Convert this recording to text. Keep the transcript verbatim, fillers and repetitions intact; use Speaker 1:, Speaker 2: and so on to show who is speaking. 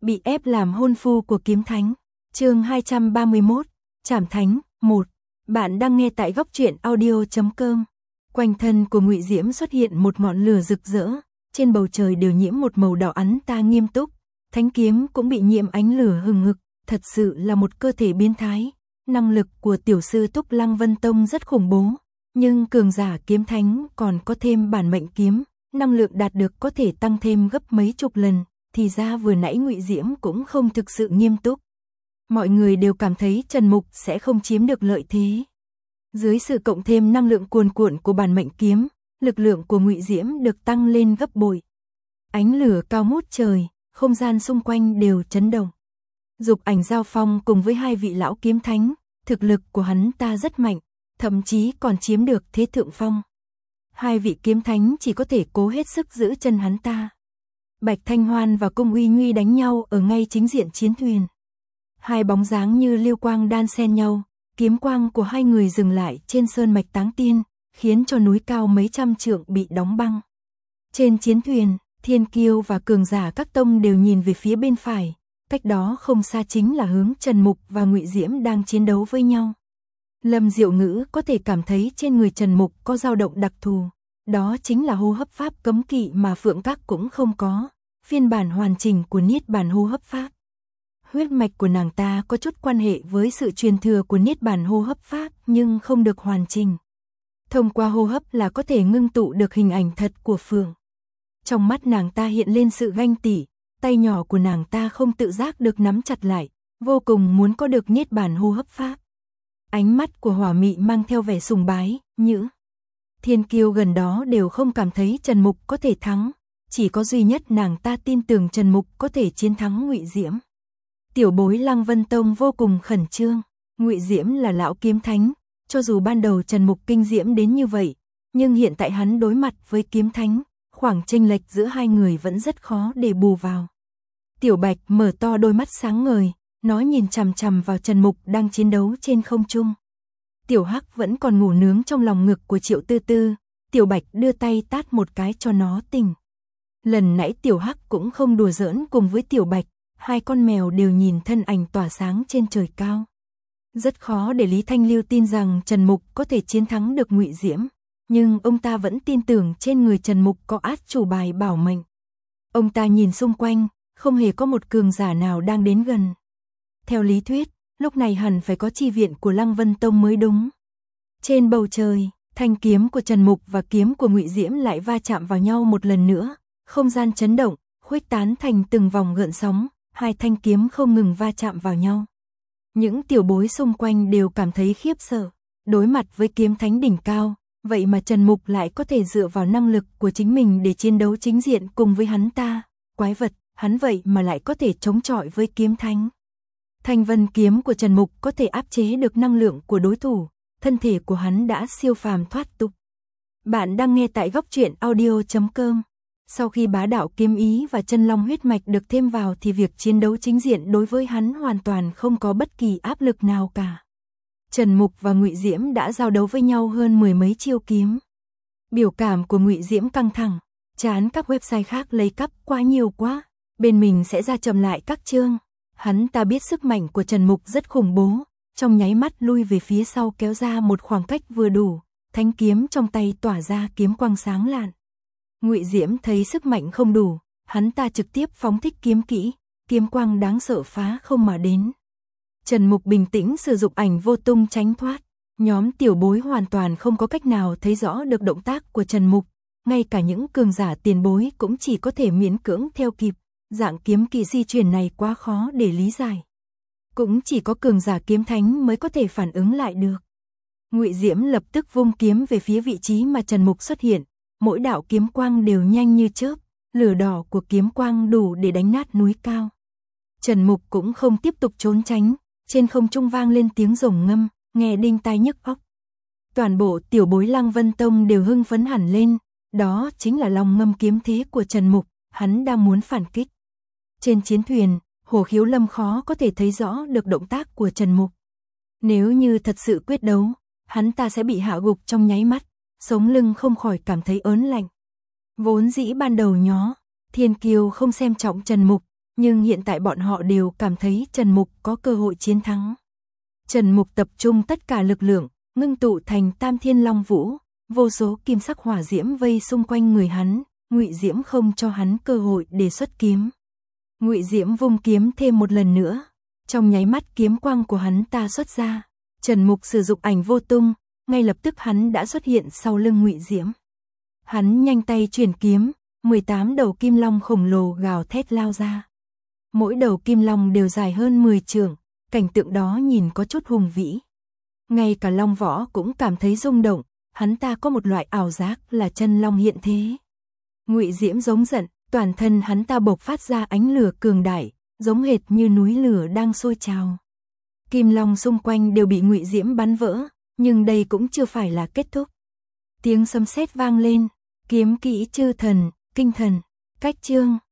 Speaker 1: Bị ép làm hôn phu của kiếm thánh. Chương hai trăm ba mươi mốt, Trảm Thánh, một. Bạn đang nghe tại góc truyện audio chấm com. Quanh thân của Ngụy Diễm xuất hiện một ngọn lửa rực rỡ, trên bầu trời đều nhiễm một màu đỏ ắn ta nghiêm túc, thánh kiếm cũng bị nhiễm ánh lửa hừng hực, thật sự là một cơ thể biến thái. Năng lực của tiểu sư Túc Lăng Vân Tông rất khủng bố, nhưng cường giả kiếm thánh còn có thêm bản mệnh kiếm, năng lượng đạt được có thể tăng thêm gấp mấy chục lần, thì ra vừa nãy Ngụy Diễm cũng không thực sự nghiêm túc. Mọi người đều cảm thấy Trần Mục sẽ không chiếm được lợi thế. Dưới sự cộng thêm năng lượng cuồn cuộn của bản mệnh kiếm, lực lượng của Ngụy Diễm được tăng lên gấp bội. Ánh lửa cao ngút trời, không gian xung quanh đều chấn động. Dục Ảnh giao phong cùng với hai vị lão kiếm thánh, thực lực của hắn ta rất mạnh, thậm chí còn chiếm được thế thượng phong. Hai vị kiếm thánh chỉ có thể cố hết sức giữ chân hắn ta. Bạch Thanh Hoan và Cung Uy Nguy đánh nhau ở ngay chính diện chiến thuyền. Hai bóng dáng như lưu quang đan xen nhau, kiếm quang của hai người dừng lại trên sơn mạch Táng Tiên, khiến cho núi cao mấy trăm trượng bị đóng băng. Trên chiến thuyền, thiên kiêu và cường giả các tông đều nhìn về phía bên phải, cách đó không xa chính là hướng Trần Mục và Ngụy Diễm đang chiến đấu với nhau. Lâm Diệu Ngữ có thể cảm thấy trên người Trần Mục có dao động đặc thù, đó chính là hô hấp pháp cấm kỵ mà Phượng Các cũng không có, phiên bản hoàn chỉnh của Niết Bàn hô hấp pháp. Huyết mạch của nàng ta có chút quan hệ với sự truyền thừa của Niết Bàn hô hấp pháp nhưng không được hoàn chỉnh. Thông qua hô hấp là có thể ngưng tụ được hình ảnh thật của Phượng. Trong mắt nàng ta hiện lên sự ganh tị, tay nhỏ của nàng ta không tự giác được nắm chặt lại, vô cùng muốn có được Niết Bàn hô hấp pháp. Ánh mắt của Hỏa Mị mang theo vẻ sùng bái, Nhữ. Thiên kiêu gần đó đều không cảm thấy Trần Mục có thể thắng, chỉ có duy nhất nàng ta tin tưởng Trần Mục có thể chiến thắng Ngụy Diễm. Tiểu bối Lăng Vân Tông vô cùng khẩn trương, Ngụy Diễm là lão kiếm thánh, cho dù ban đầu Trần Mục kinh diễm đến như vậy, nhưng hiện tại hắn đối mặt với kiếm thánh, khoảng chênh lệch giữa hai người vẫn rất khó để bù vào. Tiểu Bạch mở to đôi mắt sáng ngời, nó nhìn chằm chằm vào Trần Mục đang chiến đấu trên không trung. Tiểu Hắc vẫn còn ngủ nướng trong lòng ngực của Triệu Tư Tư, Tiểu Bạch đưa tay tát một cái cho nó tỉnh. Lần nãy Tiểu Hắc cũng không đùa giỡn cùng với Tiểu Bạch, hai con mèo đều nhìn thân ảnh tỏa sáng trên trời cao. Rất khó để Lý Thanh Lưu tin rằng Trần Mục có thể chiến thắng được Ngụy Diễm, nhưng ông ta vẫn tin tưởng trên người Trần Mục có át chủ bài bảo mệnh. Ông ta nhìn xung quanh, không hề có một cường giả nào đang đến gần. Theo lý thuyết, lúc này hẳn phải có chi viện của Lăng Vân Tông mới đúng. Trên bầu trời, thanh kiếm của Trần Mục và kiếm của Ngụy Diễm lại va chạm vào nhau một lần nữa, không gian chấn động, khuếch tán thành từng vòng gợn sóng, hai thanh kiếm không ngừng va chạm vào nhau. Những tiểu bối xung quanh đều cảm thấy khiếp sợ, đối mặt với kiếm thánh đỉnh cao, vậy mà Trần Mục lại có thể dựa vào năng lực của chính mình để chiến đấu chính diện cùng với hắn ta, quái vật, hắn vậy mà lại có thể chống chọi với kiếm thánh. Thanh vân kiếm của Trần Mục có thể áp chế được năng lượng của đối thủ, thân thể của hắn đã siêu phàm thoát tục. Bạn đang nghe tại góc truyện audio chấm com. Sau khi bá đạo kiếm ý và chân long huyết mạch được thêm vào thì việc chiến đấu chính diện đối với hắn hoàn toàn không có bất kỳ áp lực nào cả. Trần Mục và Ngụy Diễm đã giao đấu với nhau hơn mười mấy chiêu kiếm. Biểu cảm của Ngụy Diễm căng thẳng, chán các website khác lấy cắp quá nhiều quá, bên mình sẽ ra chậm lại các chương. Hắn ta biết sức mạnh của Trần Mục rất khủng bố, trong nháy mắt lui về phía sau kéo ra một khoảng cách vừa đủ, thanh kiếm trong tay tỏa ra kiếm quang sáng lạn. Ngụy Diễm thấy sức mạnh không đủ, hắn ta trực tiếp phóng thích kiếm kỹ, kiếm quang đáng sợ phá không mà đến. Trần Mục bình tĩnh sử dụng ảnh vô tung tránh thoát, nhóm tiểu bối hoàn toàn không có cách nào thấy rõ được động tác của Trần Mục, ngay cả những cường giả tiền bối cũng chỉ có thể miễn cưỡng theo kịp, dạng kiếm kỹ di chuyển này quá khó để lý giải. Cũng chỉ có cường giả kiếm thánh mới có thể phản ứng lại được. Ngụy Diễm lập tức vung kiếm về phía vị trí mà Trần Mục xuất hiện. Mỗi đạo kiếm quang đều nhanh như chớp, lửa đỏ của kiếm quang đủ để đánh nát núi cao. Trần Mục cũng không tiếp tục trốn tránh, trên không trung vang lên tiếng rồng ngâm, nghe đinh tai nhức óc. Toàn bộ tiểu bối Lăng Vân Tông đều hưng phấn hẳn lên, đó chính là long ngâm kiếm thế của Trần Mục, hắn đang muốn phản kích. Trên chiến thuyền, Hồ Khiếu Lâm khó có thể thấy rõ được động tác của Trần Mục. Nếu như thật sự quyết đấu, hắn ta sẽ bị hạ gục trong nháy mắt. Sống lưng không khỏi cảm thấy ớn lạnh. Vốn dĩ ban đầu nhó, thiên kiêu không xem trọng Trần Mục, nhưng hiện tại bọn họ đều cảm thấy Trần Mục có cơ hội chiến thắng. Trần Mục tập trung tất cả lực lượng, ngưng tụ thành Tam Thiên Long Vũ, vô số kim sắc hỏa diễm vây xung quanh người hắn, Ngụy Diễm không cho hắn cơ hội để xuất kiếm. Ngụy Diễm vung kiếm thêm một lần nữa, trong nháy mắt kiếm quang của hắn ta xuất ra, Trần Mục sử dụng ảnh vô tung, ngay lập tức hắn đã xuất hiện sau lưng Ngụy Diễm. Hắn nhanh tay chuyển kiếm, mười tám đầu kim long khổng lồ gào thét lao ra. Mỗi đầu kim long đều dài hơn mười trượng, cảnh tượng đó nhìn có chút hùng vĩ. Ngay cả Long Võ cũng cảm thấy rung động, hắn ta có một loại ảo giác là chân long hiện thế. Ngụy Diễm giống giận, toàn thân hắn ta bộc phát ra ánh lửa cường đại, giống hệt như núi lửa đang sôi trào. Kim long xung quanh đều bị Ngụy Diễm bắn vỡ, nhưng đây cũng chưa phải là kết thúc. Tiếng sấm sét vang lên, kiếm kỹ chư thần, kinh thần, cách chương